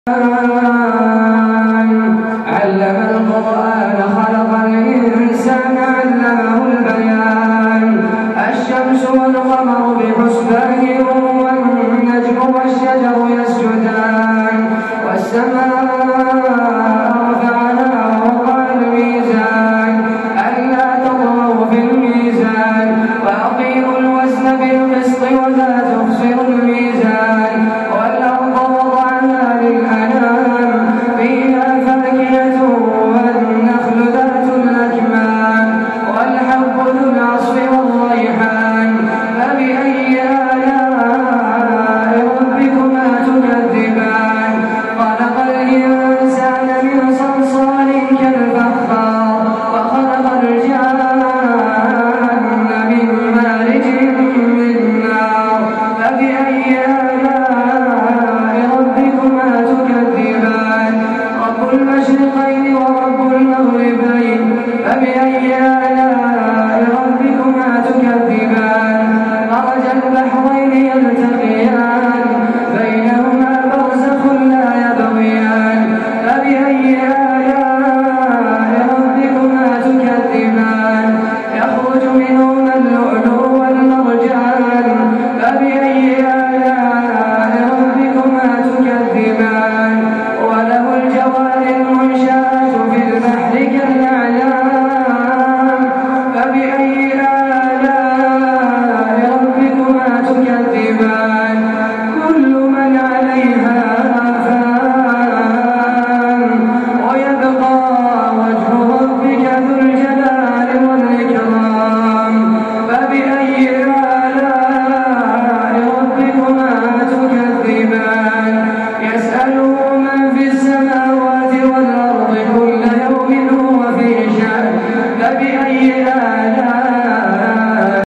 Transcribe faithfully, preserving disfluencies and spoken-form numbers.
علم القرآن خلق الإنسان علمه البيان الشمس والقمر بحسبان والنجم والشجر يسجدان والسماء رفعها ووضع الميزان ألا تطغوا في الميزان وأقيموا الوزن بالقسط ولا تخسروا الميزان والأرض وضعها للأنام فيها فاكهة والنخل ذات الأكمام والحب ذو العصف والريحان فبأي آلاء ربكما تكذبان خلق الإنسان من صلصال كالفخار وخلق الجان من مارج من نار فبأي آلاء ربكما تكذبان رب المشرقين ورب المغربين فبأي آلاء ربكما تكذبان مرج البحرين يلتقيان بينهما برزخ لا يبغيان فبأي آلاء ربكما تكذبان يخرج منهما اللؤلؤ والمرجان فبأي آلاء ربكما تكذبان وله الجوار المنشآت في البحر كالأعلام فبأي آلاء ربكما تكذبان كل من عليها فان ويبقى وجه ربك ذو الجلال والإكرام فبأي آلاء ربكما تكذبان يسأله من في السماوات والأرض كل يوم هو في شأن فبأي آلاء